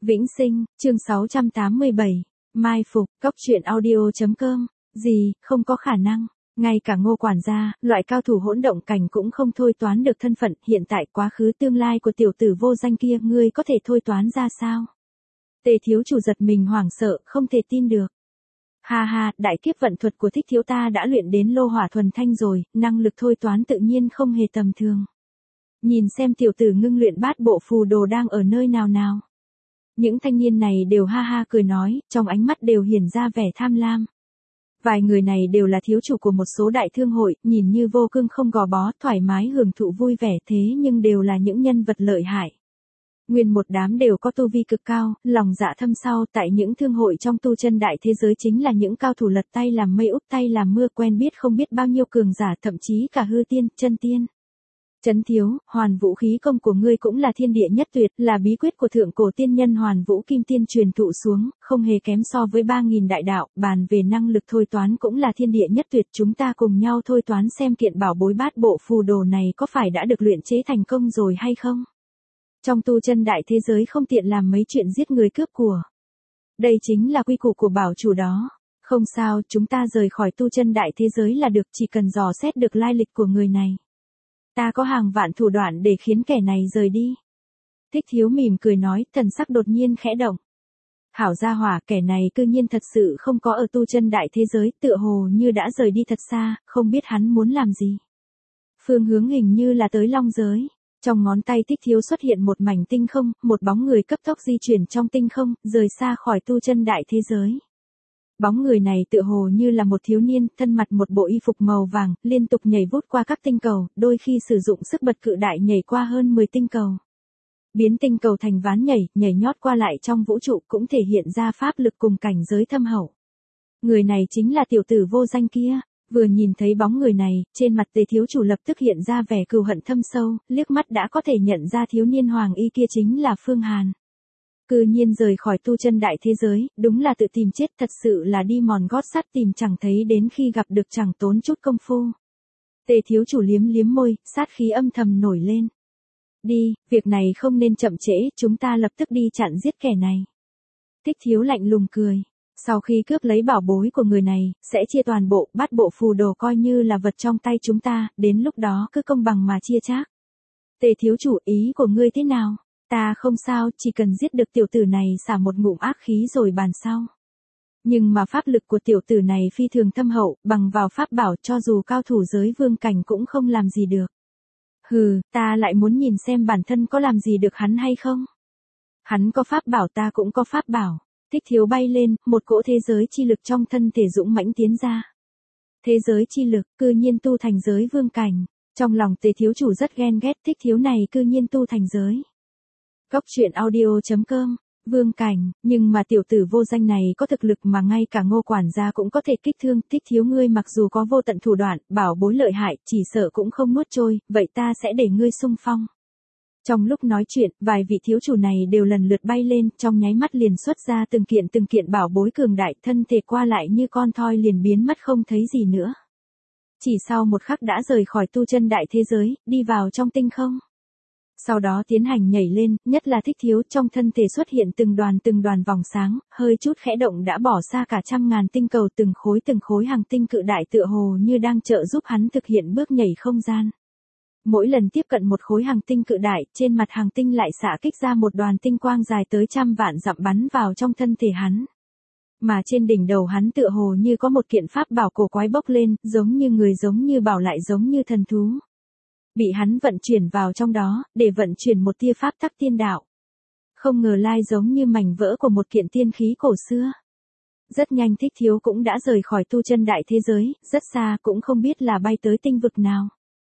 Vĩnh Sinh, chương 687. Mai phục, cóc truyện audio.com. Gì, không có khả năng. Ngay cả Ngô quản gia, loại cao thủ hỗn động cảnh cũng không thôi toán được thân phận, hiện tại quá khứ tương lai của tiểu tử vô danh kia, ngươi có thể thôi toán ra sao? Tề thiếu chủ giật mình hoảng sợ, không thể tin được. Ha ha, đại kiếp vận thuật của Thích thiếu ta đã luyện đến lô hỏa thuần thanh rồi, năng lực thôi toán tự nhiên không hề tầm thường. Nhìn xem tiểu tử ngưng luyện bát bộ phù đồ đang ở nơi nào nào. Những thanh niên này đều ha ha cười nói, trong ánh mắt đều hiển ra vẻ tham lam. Vài người này đều là thiếu chủ của một số đại thương hội, nhìn như vô cương không gò bó, thoải mái hưởng thụ vui vẻ thế nhưng đều là những nhân vật lợi hại. Nguyên một đám đều có tu vi cực cao, lòng dạ thâm sâu, tại những thương hội trong tu chân đại thế giới chính là những cao thủ lật tay làm mây úp tay làm mưa, quen biết không biết bao nhiêu cường giả, thậm chí cả hư tiên, chân tiên. Trấn thiếu, hoàn vũ khí công của ngươi cũng là thiên địa nhất tuyệt, là bí quyết của thượng cổ tiên nhân hoàn vũ kim tiên truyền thụ xuống, không hề kém so với 3.000 đại đạo, bàn về năng lực thôi toán cũng là thiên địa nhất tuyệt, chúng ta cùng nhau thôi toán xem kiện bảo bối bát bộ phù đồ này có phải đã được luyện chế thành công rồi hay không? Trong tu chân đại thế giới không tiện làm mấy chuyện giết người cướp của. Đây chính là quy củ của bảo chủ đó. Không sao, chúng ta rời khỏi tu chân đại thế giới là được, chỉ cần dò xét được lai lịch của người này. Ta có hàng vạn thủ đoạn để khiến kẻ này rời đi. Thích thiếu mỉm cười nói, thần sắc đột nhiên khẽ động. Hảo gia hỏa, kẻ này cư nhiên thật sự không có ở tu chân đại thế giới, tựa hồ như đã rời đi thật xa, không biết hắn muốn làm gì. Phương hướng hình như là tới long giới. Trong ngón tay Thích thiếu xuất hiện một mảnh tinh không, một bóng người cấp tốc di chuyển trong tinh không, rời xa khỏi tu chân đại thế giới. Bóng người này tựa hồ như là một thiếu niên, thân mặc một bộ y phục màu vàng, liên tục nhảy vút qua các tinh cầu, đôi khi sử dụng sức bật cự đại nhảy qua hơn 10 tinh cầu. Biến tinh cầu thành ván nhảy nhót qua lại trong vũ trụ cũng thể hiện ra pháp lực cùng cảnh giới thâm hậu. Người này chính là tiểu tử vô danh kia. Vừa nhìn thấy bóng người này, trên mặt Tề thiếu chủ lập tức hiện ra vẻ cừu hận thâm sâu, liếc mắt đã có thể nhận ra thiếu niên hoàng y kia chính là Phương Hàn. Cư nhiên rời khỏi tu chân đại thế giới, đúng là tự tìm chết, thật sự là đi mòn gót sắt tìm chẳng thấy đến khi gặp được chẳng tốn chút công phu. Tề thiếu chủ liếm liếm môi, sát khí âm thầm nổi lên. Đi, việc này không nên chậm trễ, chúng ta lập tức đi chặn giết kẻ này. Thích thiếu lạnh lùng cười. Sau khi cướp lấy bảo bối của người này, sẽ chia toàn bộ, bát bộ phù đồ coi như là vật trong tay chúng ta, đến lúc đó cứ công bằng mà chia chác. Tề thiếu chủ, ý của ngươi thế nào? Ta không sao, chỉ cần giết được tiểu tử này xả một ngụm ác khí rồi bàn sau. Nhưng mà pháp lực của tiểu tử này phi thường thâm hậu, bằng vào pháp bảo cho dù cao thủ giới vương cảnh cũng không làm gì được. Hừ, ta lại muốn nhìn xem bản thân có làm gì được hắn hay không. Hắn có pháp bảo, ta cũng có pháp bảo. Thích thiếu bay lên, một cỗ thế giới chi lực trong thân thể dũng mãnh tiến ra. Thế giới chi lực, cư nhiên tu thành giới vương cảnh. Trong lòng Tề thiếu chủ rất ghen ghét, Thích thiếu này cư nhiên tu thành giới. Cóc truyện audio.com. Vương cảnh, nhưng mà tiểu tử vô danh này có thực lực mà ngay cả Ngô quản gia cũng có thể kích thương. Thích thiếu ngươi mặc dù có vô tận thủ đoạn, bảo bối lợi hại, chỉ sợ cũng không nuốt trôi, vậy ta sẽ để ngươi xung phong. Trong lúc nói chuyện, vài vị thiếu chủ này đều lần lượt bay lên, trong nháy mắt liền xuất ra từng kiện bảo bối cường đại, thân thể qua lại như con thoi liền biến mất không thấy gì nữa. Chỉ sau một khắc đã rời khỏi tu chân đại thế giới, đi vào trong tinh không. Sau đó tiến hành nhảy lên, nhất là Thích thiếu, trong thân thể xuất hiện từng đoàn vòng sáng, hơi chút khẽ động đã bỏ xa cả trăm ngàn tinh cầu, từng khối hàng tinh cự đại tựa hồ như đang trợ giúp hắn thực hiện bước nhảy không gian. Mỗi lần tiếp cận một khối hàng tinh cự đại, trên mặt hàng tinh lại xạ kích ra một đoàn tinh quang dài tới trăm vạn dặm bắn vào trong thân thể hắn. Mà trên đỉnh đầu hắn tựa hồ như có một kiện pháp bảo cổ quái bốc lên, giống như người giống như bảo lại giống như thần thú. Bị hắn vận chuyển vào trong đó, để vận chuyển một tia pháp tắc tiên đạo. Không ngờ lai giống như mảnh vỡ của một kiện tiên khí cổ xưa. Rất nhanh Thích thiếu cũng đã rời khỏi tu chân đại thế giới, rất xa cũng không biết là bay tới tinh vực nào.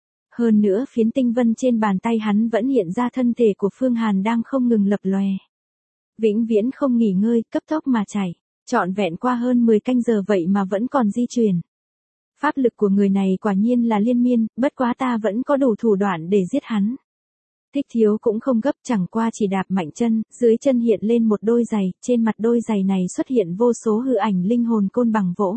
Hơn nữa phiến tinh vân trên bàn tay hắn vẫn hiện ra thân thể của Phương Hàn đang không ngừng lập lòe. Vĩnh viễn không nghỉ ngơi, cấp tốc mà chảy, trọn vẹn qua hơn 10 canh giờ vậy mà vẫn còn di chuyển. Pháp lực của người này quả nhiên là liên miên, bất quá ta vẫn có đủ thủ đoạn để giết hắn. Thích thiếu cũng không gấp, chẳng qua chỉ đạp mạnh chân, dưới chân hiện lên một đôi giày, trên mặt đôi giày này xuất hiện vô số hư ảnh linh hồn côn bằng vỗ.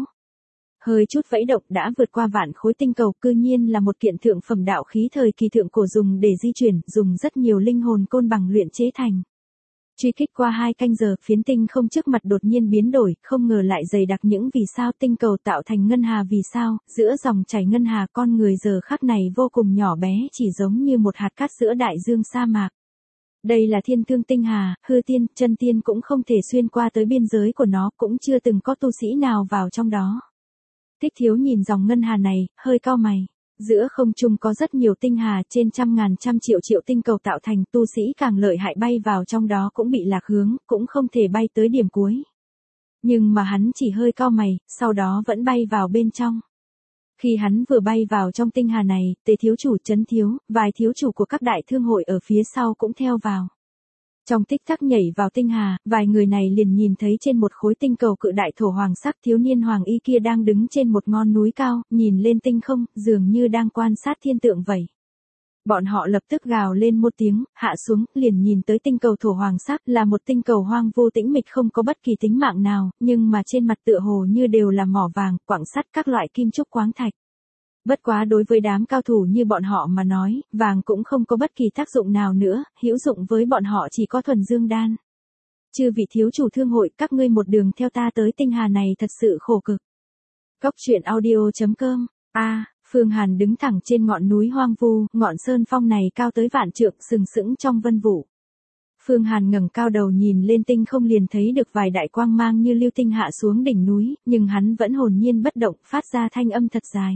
Hơi chút vẫy động đã vượt qua vạn khối tinh cầu, cư nhiên là một kiện thượng phẩm đạo khí thời kỳ thượng cổ dùng để di chuyển, dùng rất nhiều linh hồn côn bằng luyện chế thành. Truy kích qua 2 canh giờ, phiến tinh không trước mặt đột nhiên biến đổi, không ngờ lại dày đặc những vì sao tinh cầu tạo thành ngân hà vì sao, giữa dòng chảy ngân hà con người giờ khắc này vô cùng nhỏ bé chỉ giống như một hạt cát giữa đại dương sa mạc. Đây là thiên thương tinh hà, hư tiên, chân tiên cũng không thể xuyên qua tới biên giới của nó, cũng chưa từng có tu sĩ nào vào trong đó. Thích Thiếu nhìn dòng ngân hà này, hơi cau mày. Giữa không trung có rất nhiều tinh hà, trên trăm ngàn trăm triệu triệu tinh cầu tạo thành, tu sĩ càng lợi hại bay vào trong đó cũng bị lạc hướng, cũng không thể bay tới điểm cuối. Nhưng mà hắn chỉ hơi cau mày, sau đó vẫn bay vào bên trong. Khi hắn vừa bay vào trong tinh hà này, Tề thiếu chủ, Trấn thiếu, vài thiếu chủ của các đại thương hội ở phía sau cũng theo vào. Trong tích tắc nhảy vào tinh hà, vài người này liền nhìn thấy trên một khối tinh cầu cự đại thổ hoàng sắc thiếu niên hoàng y kia đang đứng trên một ngọn núi cao, nhìn lên tinh không, dường như đang quan sát thiên tượng vậy. Bọn họ lập tức gào lên một tiếng, hạ xuống, liền nhìn tới tinh cầu thổ hoàng sắc là một tinh cầu hoang vu tĩnh mịch không có bất kỳ tính mạng nào, nhưng mà trên mặt tựa hồ như đều là mỏ vàng, quặng sắt các loại kim trúc khoáng thạch. Bất quá đối với đám cao thủ như bọn họ mà nói, vàng cũng không có bất kỳ tác dụng nào nữa, hữu dụng với bọn họ chỉ có thuần dương đan. Chư vị thiếu chủ thương hội, các ngươi một đường theo ta tới tinh hà này thật sự khổ cực. Cốc truyện audio.com. Phương Hàn đứng thẳng trên ngọn núi hoang vu, ngọn sơn phong này cao tới vạn trượng, sừng sững trong vân vũ. Phương Hàn ngẩng cao đầu nhìn lên tinh không liền thấy được vài đại quang mang như lưu tinh hạ xuống đỉnh núi, nhưng hắn vẫn hồn nhiên bất động, phát ra thanh âm thật dài.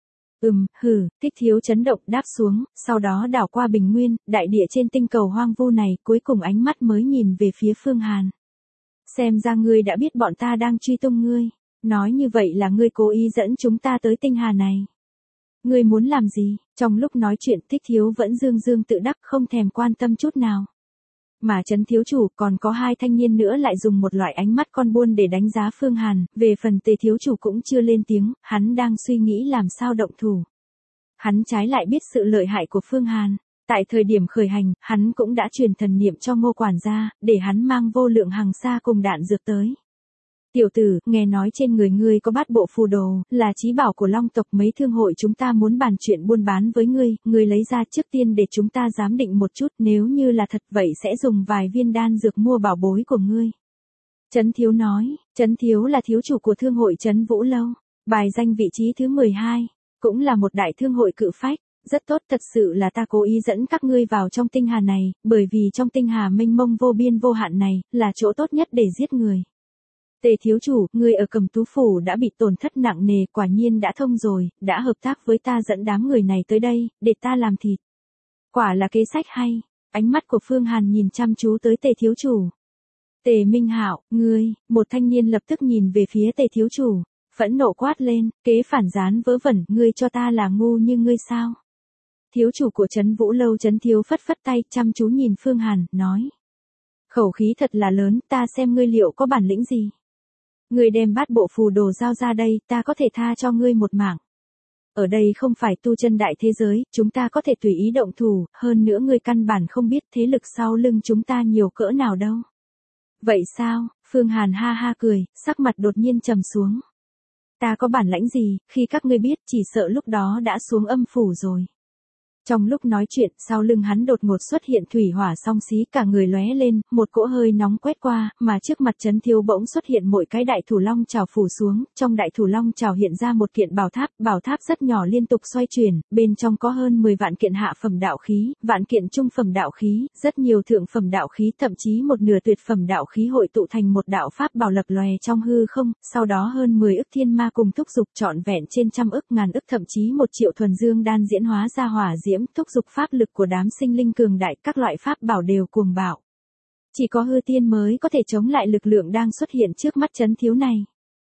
Thích Thiếu chấn động đáp xuống, sau đó đảo qua bình nguyên, đại địa trên tinh cầu hoang vu này, cuối cùng ánh mắt mới nhìn về phía Phương Hàn. Xem ra ngươi đã biết bọn ta đang truy tung ngươi, nói như vậy là ngươi cố ý dẫn chúng ta tới tinh hà này. Ngươi muốn làm gì? Trong lúc nói chuyện Thích Thiếu vẫn dương dương tự đắc không thèm quan tâm chút nào. Mà Trấn thiếu chủ còn có 2 thanh niên nữa lại dùng một loại ánh mắt con buôn để đánh giá Phương Hàn, về phần Tề thiếu chủ cũng chưa lên tiếng, hắn đang suy nghĩ làm sao động thủ. Hắn trái lại biết sự lợi hại của Phương Hàn, tại thời điểm khởi hành, hắn cũng đã truyền thần niệm cho Ngô quản gia, để hắn mang vô lượng hằng sa cùng đạn dược tới. Tiểu tử, nghe nói trên người ngươi có bát bộ phù đồ, là chí bảo của Long tộc, mấy thương hội chúng ta muốn bàn chuyện buôn bán với ngươi lấy ra trước tiên để chúng ta giám định một chút, nếu như là thật vậy sẽ dùng vài viên đan dược mua bảo bối của ngươi. Trấn Thiếu nói, Trấn Thiếu là thiếu chủ của thương hội Trấn Vũ Lâu, bài danh vị trí thứ 12, cũng là một đại thương hội cự phách. Rất tốt, thật sự là ta cố ý dẫn các ngươi vào trong tinh hà này, bởi vì trong tinh hà mênh mông vô biên vô hạn này, là chỗ tốt nhất để giết người. Tề thiếu chủ, ngươi ở Cầm Tú Phủ đã bị tổn thất nặng nề, quả nhiên đã thông rồi, đã hợp tác với ta dẫn đám người này tới đây, để ta làm thịt. Quả là kế sách hay. Ánh mắt của Phương Hàn nhìn chăm chú tới Tề thiếu chủ. Tề Minh Hạo, ngươi, một thanh niên lập tức nhìn về phía Tề thiếu chủ, phẫn nộ quát lên, kế phản gián vớ vẩn, ngươi cho ta là ngu như ngươi sao? Thiếu chủ của Trấn Vũ Lâu Trấn Thiếu phất phất tay, chăm chú nhìn Phương Hàn, nói. Khẩu khí thật là lớn, ta xem ngươi liệu có bản lĩnh gì. Ngươi đem bát bộ phù đồ giao ra đây, ta có thể tha cho ngươi một mạng. Ở đây không phải tu chân đại thế giới, chúng ta có thể tùy ý động thủ, hơn nữa ngươi căn bản không biết thế lực sau lưng chúng ta nhiều cỡ nào đâu. Vậy sao? Phương Hàn ha ha cười, sắc mặt đột nhiên trầm xuống. Ta có bản lãnh gì, khi các ngươi biết chỉ sợ lúc đó đã xuống âm phủ rồi. Trong lúc nói chuyện, sau lưng hắn đột ngột xuất hiện thủy hỏa song xí, cả người lóe lên, một cỗ hơi nóng quét qua, mà trước mặt Trấn Thiếu bỗng xuất hiện mỗi cái đại thủ long chảo phủ xuống, trong đại thủ long chảo hiện ra một kiện bảo tháp rất nhỏ liên tục xoay chuyển, bên trong có hơn 10 vạn kiện hạ phẩm đạo khí, vạn kiện trung phẩm đạo khí, rất nhiều thượng phẩm đạo khí, thậm chí một nửa tuyệt phẩm đạo khí hội tụ thành một đạo pháp bảo lập lòe trong hư không, sau đó hơn 10 ức thiên ma cùng thúc dục trọn vẹn trên trăm ức ngàn ức thậm chí 1 triệu thuần dương đan diễn hóa ra hỏa diễm, thúc dục pháp lực của đám sinh linh cường đại, các loại pháp bảo đều cuồng bạo. Chỉ có hư tiên mới có thể chống lại lực lượng đang xuất hiện trước mắt Trấn Thiếu này.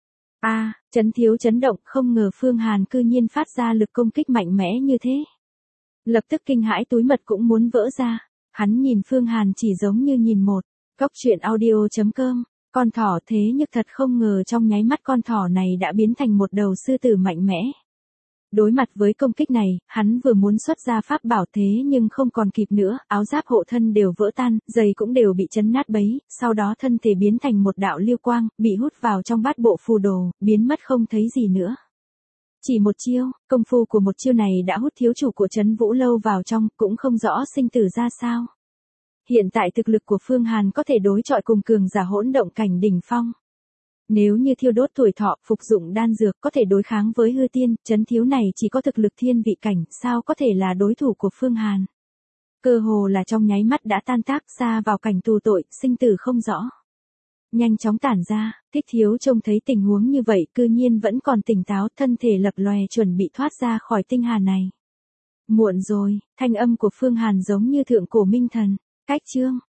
Trấn Thiếu chấn động, không ngờ Phương Hàn cư nhiên phát ra lực công kích mạnh mẽ như thế. Lập tức kinh hãi túi mật cũng muốn vỡ ra. Hắn nhìn Phương Hàn chỉ giống như nhìn một. Cốc truyện audio.com. Con thỏ thế nhưng thật không ngờ trong nháy mắt con thỏ này đã biến thành một đầu sư tử mạnh mẽ. Đối mặt với công kích này, hắn vừa muốn xuất ra pháp bảo thế nhưng không còn kịp nữa, áo giáp hộ thân đều vỡ tan, giày cũng đều bị chấn nát bấy, sau đó thân thể biến thành một đạo lưu quang, bị hút vào trong bát bộ phù đồ, biến mất không thấy gì nữa. Chỉ một chiêu, công phu của một chiêu này đã hút thiếu chủ của Trấn Vũ Lâu vào trong, cũng không rõ sinh tử ra sao. Hiện tại thực lực của Phương Hàn có thể đối chọi cùng cường giả hỗn động cảnh đỉnh phong. Nếu như thiêu đốt tuổi thọ, phục dụng đan dược có thể đối kháng với hư tiên, Trấn Thiếu này chỉ có thực lực thiên vị cảnh, sao có thể là đối thủ của Phương Hàn. Cơ hồ là trong nháy mắt đã tan tác xa vào cảnh tù tội, sinh tử không rõ. Nhanh chóng tản ra, Thích Thiếu trông thấy tình huống như vậy cư nhiên vẫn còn tỉnh táo, thân thể lập lòe chuẩn bị thoát ra khỏi tinh hà này. Muộn rồi, thanh âm của Phương Hàn giống như thượng cổ minh thần. Cách chương